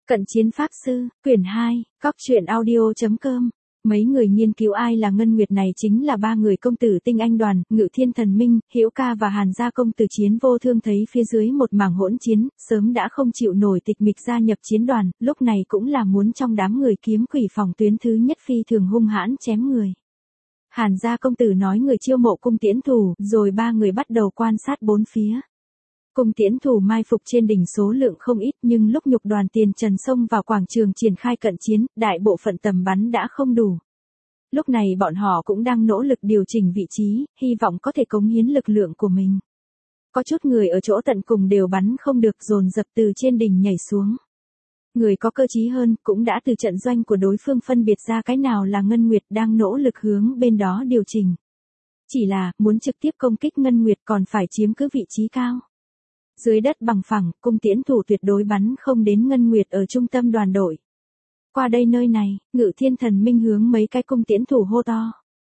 Cận chiến pháp sư, quyển 2, Cóc truyện audio.com. Mấy người nghiên cứu ai là Ngân Nguyệt này chính là ba người công tử tinh anh đoàn, Ngự Thiên Thần Minh, Hữu Ca và Hàn gia công tử Chiến Vô Thương thấy phía dưới một mảng hỗn chiến, sớm đã không chịu nổi tịch mịch gia nhập chiến đoàn, lúc này cũng là muốn trong đám người kiếm quỷ phòng tuyến thứ nhất phi thường hung hãn chém người. Hàn gia công tử nói người chiêu mộ cung tiễn thủ, rồi ba người bắt đầu quan sát bốn phía. Cung tiễn thủ mai phục trên đỉnh số lượng không ít, nhưng lúc nhục đoàn Tiền Trần xông vào quảng trường triển khai cận chiến, đại bộ phận tầm bắn đã không đủ. Lúc này bọn họ cũng đang nỗ lực điều chỉnh vị trí, hy vọng có thể cống hiến lực lượng của mình. Có chút người ở chỗ tận cùng đều bắn không được, dồn dập từ trên đỉnh nhảy xuống. Người có cơ trí hơn cũng đã từ trận doanh của đối phương phân biệt ra cái nào là Ngân Nguyệt, đang nỗ lực hướng bên đó điều chỉnh. Chỉ là, muốn trực tiếp công kích Ngân Nguyệt còn phải chiếm cứ vị trí cao. Dưới đất bằng phẳng, cung tiễn thủ tuyệt đối bắn không đến Ngân Nguyệt ở trung tâm đoàn đội. Qua đây nơi này, Ngự Thiên Thần Minh hướng mấy cái cung tiễn thủ hô to.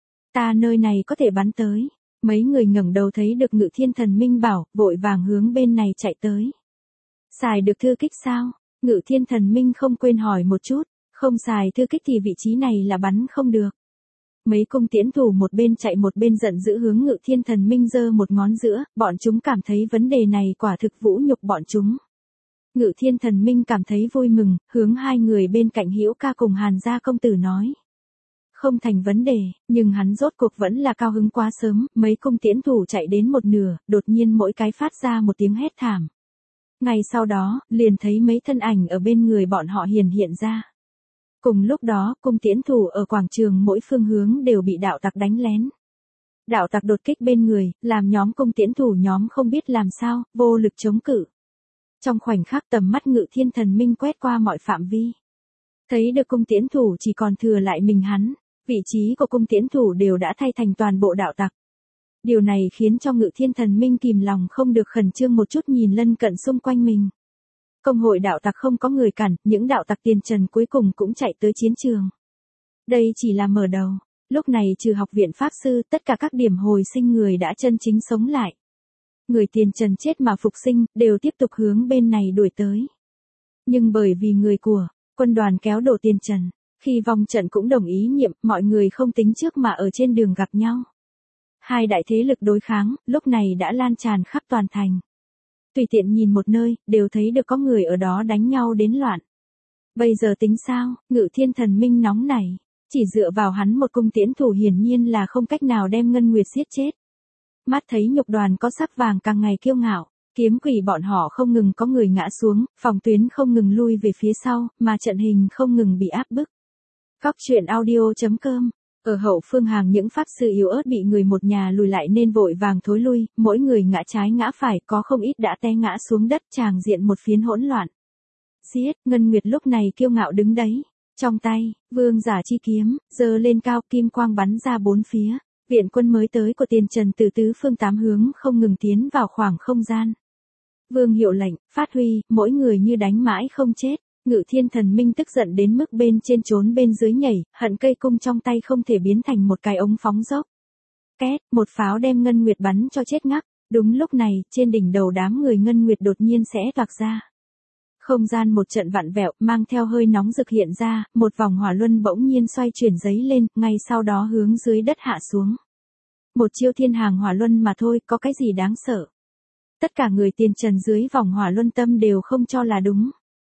Ta nơi này có thể bắn tới. Mấy người ngẩng đầu thấy được Ngự Thiên Thần Minh bảo, vội vàng hướng bên này chạy tới. Xài được thư kích sao? Ngự Thiên Thần Minh không quên hỏi một chút, không xài thư kích thì vị trí này là bắn không được. Mấy cung tiễn thủ một bên chạy một bên giận dữ hướng Ngự Thiên Thần Minh giơ một ngón giữa, bọn chúng cảm thấy vấn đề này quả thực vũ nhục bọn chúng. Ngự Thiên Thần Minh cảm thấy vui mừng, hướng hai người bên cạnh Hữu Ca cùng Hàn gia công tử nói. Không thành vấn đề, nhưng hắn rốt cuộc vẫn là cao hứng quá sớm, mấy cung tiễn thủ chạy đến một nửa, đột nhiên mỗi cái phát ra một tiếng hét thảm. Ngay sau đó, liền thấy mấy thân ảnh ở bên người bọn họ hiện ra. Cùng lúc đó, cung tiễn thủ ở quảng trường mỗi phương hướng đều bị đạo tặc đánh lén. Đạo tặc đột kích bên người, làm nhóm cung tiễn thủ nhóm không biết làm sao, vô lực chống cự. Trong khoảnh khắc tầm mắt Ngự Thiên Thần Minh quét qua mọi phạm vi. Thấy được cung tiễn thủ chỉ còn thừa lại mình hắn, vị trí của cung tiễn thủ đều đã thay thành toàn bộ đạo tặc. Điều này khiến cho Ngự Thiên Thần Minh kìm lòng không được khẩn trương một chút nhìn lân cận xung quanh mình. Công hội đạo tặc không có người cản, những đạo tặc Tiền Trần cuối cùng cũng chạy tới chiến trường. Đây chỉ là mở đầu, lúc này trừ học viện Pháp Sư, tất cả các điểm hồi sinh người đã chân chính sống lại. Người Tiền Trần chết mà phục sinh, đều tiếp tục hướng bên này đuổi tới. Nhưng bởi vì người của quân đoàn kéo đổ Tiền Trần, khi vòng trận cũng đồng ý nhiệm, mọi người không tính trước mà ở trên đường gặp nhau. Hai đại thế lực đối kháng, lúc này đã lan tràn khắp toàn thành. Tùy tiện nhìn một nơi, đều thấy được có người ở đó đánh nhau đến loạn. Bây giờ tính sao? Ngự Thiên Thần Minh nóng nảy. Chỉ dựa vào hắn một cung tiễn thủ hiển nhiên là không cách nào đem Ngân Nguyệt giết chết. Mắt thấy nhục đoàn có sắc vàng càng ngày kiêu ngạo, kiếm quỷ bọn họ không ngừng có người ngã xuống, phòng tuyến không ngừng lui về phía sau, mà trận hình không ngừng bị áp bức. Cóc truyện audio.com. Ở hậu phương hàng những pháp sư yếu ớt bị người một nhà lùi lại nên vội vàng thối lui, mỗi người ngã trái ngã phải, có không ít đã té ngã xuống đất, tràng diện một phiến hỗn loạn. Giết, Ngân Nguyệt lúc này kiêu ngạo đứng đấy, trong tay, vương giả chi kiếm, giơ lên cao, kim quang bắn ra bốn phía, viện quân mới tới của Tiền Trần từ tứ phương tám hướng không ngừng tiến vào khoảng không gian. Vương hiệu lệnh, phát huy, mỗi người như đánh mãi không chết. Ngự Thiên Thần Minh tức giận đến mức bên trên trốn bên dưới nhảy, hận cây cung trong tay không thể biến thành một cái ống phóng dốc. Két, một pháo đem Ngân Nguyệt bắn cho chết ngắc. Đúng lúc này, trên đỉnh đầu đám người Ngân Nguyệt đột nhiên sẽ toạc ra. Không gian một trận vặn vẹo, mang theo hơi nóng rực hiện ra, một vòng hỏa luân bỗng nhiên xoay chuyển giấy lên, ngay sau đó hướng dưới đất hạ xuống. Một chiêu thiên hàng hỏa luân mà thôi, có cái gì đáng sợ. Tất cả người Tiền Trần dưới vòng hỏa luân tâm đều không cho là đúng.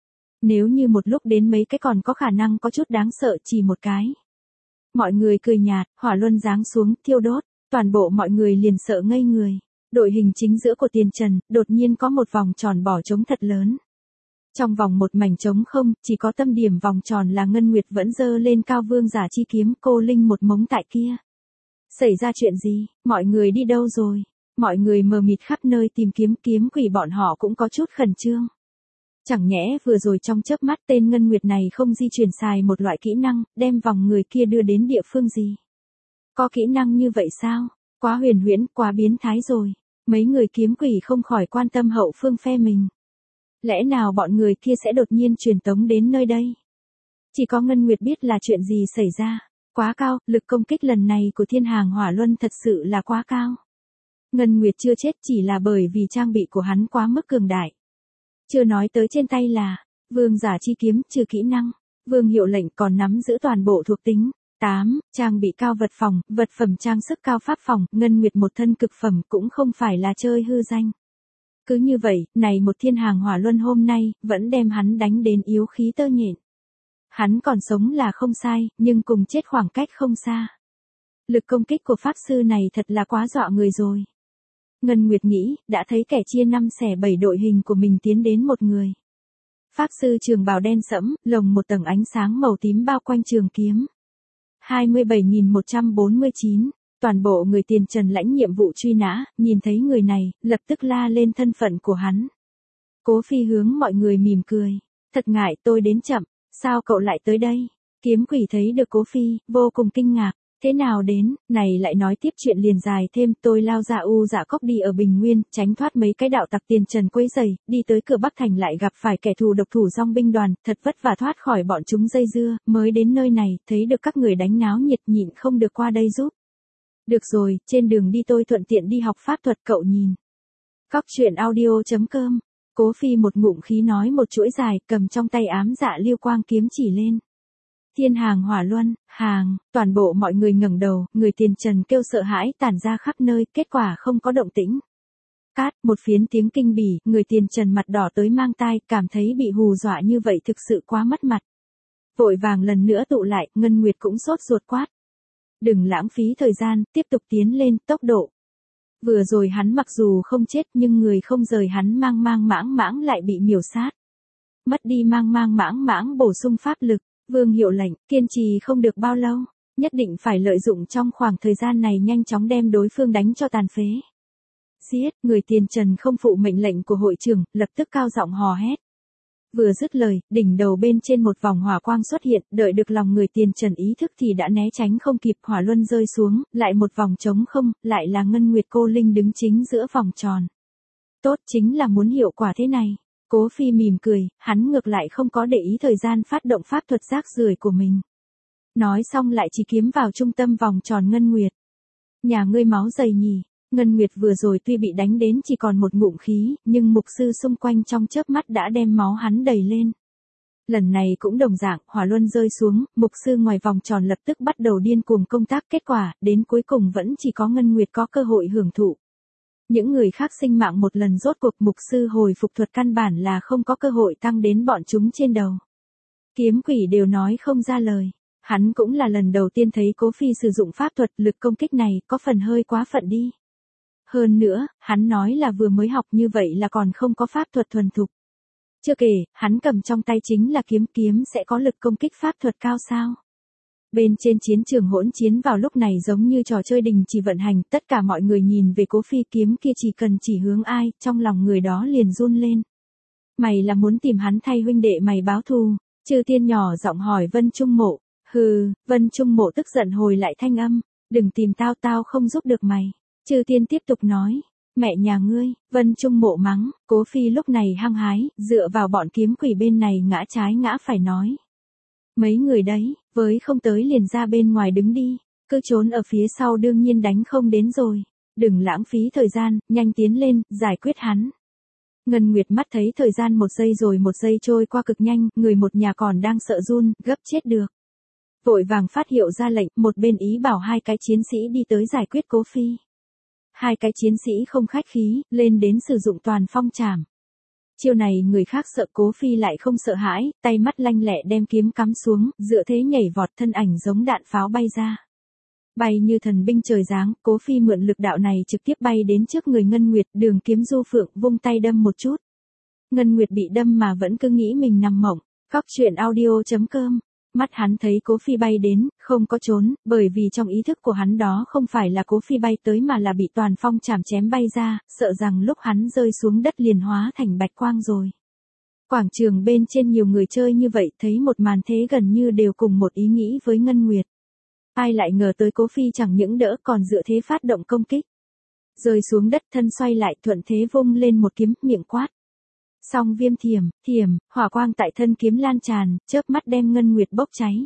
Nếu như một lúc đến mấy cái còn có khả năng có chút đáng sợ chỉ một cái. Mọi người cười nhạt, hỏa luân giáng xuống, thiêu đốt, toàn bộ mọi người liền sợ ngây người. Đội hình chính giữa của Tiền Trần, đột nhiên có một vòng tròn bỏ trống thật lớn. Trong vòng một mảnh trống không, chỉ có tâm điểm vòng tròn là Ngân Nguyệt vẫn giơ lên cao vương giả chi kiếm, cô linh một mống tại kia. Xảy ra chuyện gì? Mọi người đi đâu rồi? Mọi người mờ mịt khắp nơi tìm kiếm, kiếm quỷ bọn họ cũng có chút khẩn trương. Chẳng nhẽ vừa rồi trong chớp mắt tên Ngân Nguyệt này không di chuyển xài một loại kỹ năng, đem vòng người kia đưa đến địa phương gì? Có kỹ năng như vậy sao? Quá huyền huyễn, quá biến thái rồi. Mấy người kiếm quỷ không khỏi quan tâm hậu phương phe mình. Lẽ nào bọn người kia sẽ đột nhiên truyền tống đến nơi đây? Chỉ có Ngân Nguyệt biết là chuyện gì xảy ra. Quá cao, lực công kích lần này của thiên hàng hỏa luân thật sự là quá cao. Ngân Nguyệt chưa chết chỉ là bởi vì trang bị của hắn quá mức cường đại. Chưa nói tới trên tay là, Vương giả chi kiếm trừ kỹ năng. Vương hiệu lệnh còn nắm giữ toàn bộ thuộc tính. 8. Trang bị cao vật phòng, vật phẩm trang sức cao pháp phòng, ngân nguyệt một thân cực phẩm cũng không phải là chơi hư danh. Cứ như vậy, này một thiên hàng hỏa luân hôm nay, vẫn đem hắn đánh đến yếu khí tơ nhện. Hắn còn sống là không sai, nhưng cùng chết khoảng cách không xa. Lực công kích của pháp sư này thật là quá dọa người rồi. Ngân Nguyệt nghĩ, đã thấy kẻ chia 5 xẻ 7 đội hình của mình tiến đến một người. Pháp sư trường bào đen sẫm, lồng một tầng ánh sáng màu tím bao quanh trường kiếm. 27.149, toàn bộ người tiền trần lãnh nhiệm vụ truy nã, nhìn thấy người này, lập tức la lên thân phận của hắn. Cố Phi hướng mọi người mỉm cười. Thật ngại tôi đến chậm, sao cậu lại tới đây? Kiếm quỷ thấy được Cố Phi, vô cùng kinh ngạc. Thế nào đến, này lại nói tiếp chuyện liền dài thêm, tôi lao ra u dạ cốc đi ở Bình Nguyên, tránh thoát mấy cái đạo tặc tiền trần quấy rầy, đi tới cửa Bắc Thành lại gặp phải kẻ thù độc thủ dòng binh đoàn, thật vất vả thoát khỏi bọn chúng dây dưa, mới đến nơi này, thấy được các người đánh náo nhiệt nhịn không được qua đây giúp. Được rồi, trên đường đi tôi thuận tiện đi học pháp thuật cậu nhìn. Cóc truyện audio.com. Cố Phi một ngụm khí nói một chuỗi dài, cầm trong tay ám dạ lưu quang kiếm chỉ lên. Thiên hàng hỏa luân, hàng, toàn bộ mọi người ngẩng đầu, người tiền trần kêu sợ hãi tản ra khắp nơi, kết quả không có động tĩnh. Cát, một phiến tiếng kinh bỉ, người tiền trần mặt đỏ tới mang tai, cảm thấy bị hù dọa như vậy thực sự quá mất mặt. Vội vàng lần nữa tụ lại, Ngân Nguyệt cũng sốt ruột quát. Đừng lãng phí thời gian, tiếp tục tiến lên, tốc độ. Vừa rồi hắn mặc dù không chết nhưng người không rời hắn mang mãng lại bị miểu sát. Mất đi mang mãng bổ sung pháp lực. Vương hiệu lệnh, kiên trì không được bao lâu, nhất định phải lợi dụng trong khoảng thời gian này nhanh chóng đem đối phương đánh cho tàn phế. Giết, người tiền trần không phụ mệnh lệnh của hội trưởng, lập tức cao giọng hò hét. Vừa dứt lời, đỉnh đầu bên trên một vòng hỏa quang xuất hiện, đợi được lòng người tiền trần ý thức thì đã né tránh không kịp, hỏa luân rơi xuống, lại một vòng trống không, lại là Ngân Nguyệt cô linh đứng chính giữa vòng tròn. Tốt, chính là muốn hiệu quả thế này. Cố Phi mỉm cười, hắn ngược lại không có để ý thời gian phát động pháp thuật rác rưởi của mình. Nói xong lại chỉ kiếm vào trung tâm vòng tròn Ngân Nguyệt. Nhà ngươi máu dày nhỉ? Ngân Nguyệt vừa rồi tuy bị đánh đến chỉ còn một ngụm khí, nhưng mục sư xung quanh trong chớp mắt đã đem máu hắn đầy lên. Lần này cũng đồng dạng, hỏa luân rơi xuống, mục sư ngoài vòng tròn lập tức bắt đầu điên cuồng công tác, kết quả, đến cuối cùng vẫn chỉ có Ngân Nguyệt có cơ hội hưởng thụ. Những người khác sinh mạng một lần rốt cuộc mục sư hồi phục thuật căn bản là không có cơ hội tăng đến bọn chúng trên đầu. Kiếm quỷ đều nói không ra lời. Hắn cũng là lần đầu tiên thấy Cố Phi sử dụng pháp thuật, lực công kích này có phần hơi quá phận đi. Hơn nữa, hắn nói là vừa mới học như vậy là còn không có pháp thuật thuần thục. Chưa kể, hắn cầm trong tay chính là kiếm sẽ có lực công kích pháp thuật cao sao. Bên trên chiến trường hỗn chiến vào lúc này giống như trò chơi đình chỉ vận hành, tất cả mọi người nhìn về Cố Phi kiếm kia chỉ cần chỉ hướng ai, trong lòng người đó liền run lên. Mày là muốn tìm hắn thay huynh đệ mày báo thù? Chư Tiên nhỏ giọng hỏi Vân Trung Mộ. Hừ, Vân Trung Mộ tức giận hồi lại thanh âm, đừng tìm tao không giúp được mày. Chư Tiên tiếp tục nói, mẹ nhà ngươi, Vân Trung Mộ mắng, Cố Phi lúc này hăng hái, dựa vào bọn kiếm quỷ bên này ngã trái ngã phải nói. Mấy người đấy, với không tới liền ra bên ngoài đứng đi, cứ trốn ở phía sau đương nhiên đánh không đến rồi. Đừng lãng phí thời gian, nhanh tiến lên, giải quyết hắn. Ngân Nguyệt mắt thấy thời gian một giây rồi một giây trôi qua cực nhanh, người một nhà còn đang sợ run, gấp chết được. Vội vàng phát hiệu ra lệnh, một bên ý bảo hai cái chiến sĩ đi tới giải quyết Cố Phi. Hai cái chiến sĩ không khách khí, lên đến sử dụng toàn phong trảm. Chiêu này người khác sợ Cố Phi lại không sợ hãi, tay mắt lanh lẹ đem kiếm cắm xuống, dựa thế nhảy vọt thân ảnh giống đạn pháo bay ra. Bay như thần binh trời giáng, Cố Phi mượn lực đạo này trực tiếp bay đến trước người Ngân Nguyệt, đường kiếm du phượng vung tay đâm một chút. Ngân Nguyệt bị đâm mà vẫn cứ nghĩ mình nằm mộng. Cóc truyện audio.com. Mắt hắn thấy Cố Phi bay đến, không có trốn, bởi vì trong ý thức của hắn đó không phải là Cố Phi bay tới mà là bị toàn phong chảm chém bay ra, sợ rằng lúc hắn rơi xuống đất liền hóa thành bạch quang rồi. Quảng trường bên trên nhiều người chơi như vậy thấy một màn thế gần như đều cùng một ý nghĩ với Ngân Nguyệt. Ai lại ngờ tới Cố Phi chẳng những đỡ còn dựa thế phát động công kích. Rơi xuống đất thân xoay lại thuận thế vung lên một kiếm, miệng quát. Song viêm thiểm, hỏa quang tại thân kiếm lan tràn, chớp mắt đem Ngân Nguyệt bốc cháy.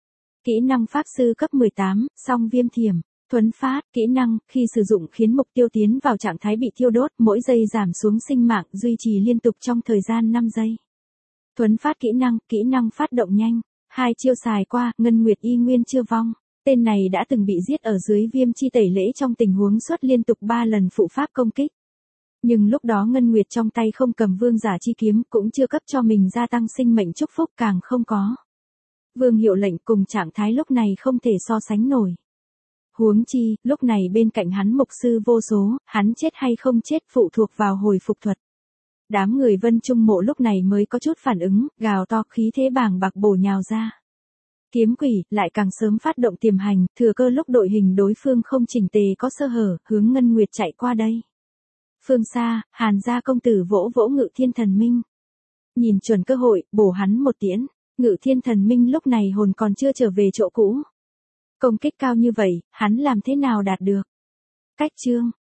Kỹ năng pháp sư cấp 18, song viêm thiểm, thuấn phát, kỹ năng, khi sử dụng khiến mục tiêu tiến vào trạng thái bị thiêu đốt, mỗi giây giảm xuống sinh mạng, duy trì liên tục trong thời gian 5 giây. Thuấn phát kỹ năng phát động nhanh. 2 chiêu xài qua, Ngân Nguyệt y nguyên chưa vong. Tên này đã từng bị giết ở dưới Viêm chi tẩy lễ trong tình huống xuất liên tục 3 lần phụ pháp công kích. Nhưng lúc đó Ngân Nguyệt trong tay không cầm vương giả chi kiếm, cũng chưa cấp cho mình gia tăng sinh mệnh chúc phúc, càng không có vương hiệu lệnh, cùng trạng thái lúc này không thể so sánh nổi. Huống chi, lúc này bên cạnh hắn mục sư vô số, hắn chết hay không chết phụ thuộc vào hồi phục thuật. Đám người Vân Trung Mộ lúc này mới có chút phản ứng, gào to, khí thế bàng bạc bổ nhào ra. Kiếm quỷ lại càng sớm phát động tiềm hành, thừa cơ lúc đội hình đối phương không chỉnh tề có sơ hở, hướng Ngân Nguyệt chạy qua đây. Phương xa, Hàn gia công tử vỗ vỗ Ngự Thiên Thần Minh. Nhìn chuẩn cơ hội, bổ hắn một tiễn. Ngự Thiên Thần Minh lúc này hồn còn chưa trở về chỗ cũ. Công kích cao như vậy, hắn làm thế nào đạt được? Cách chương.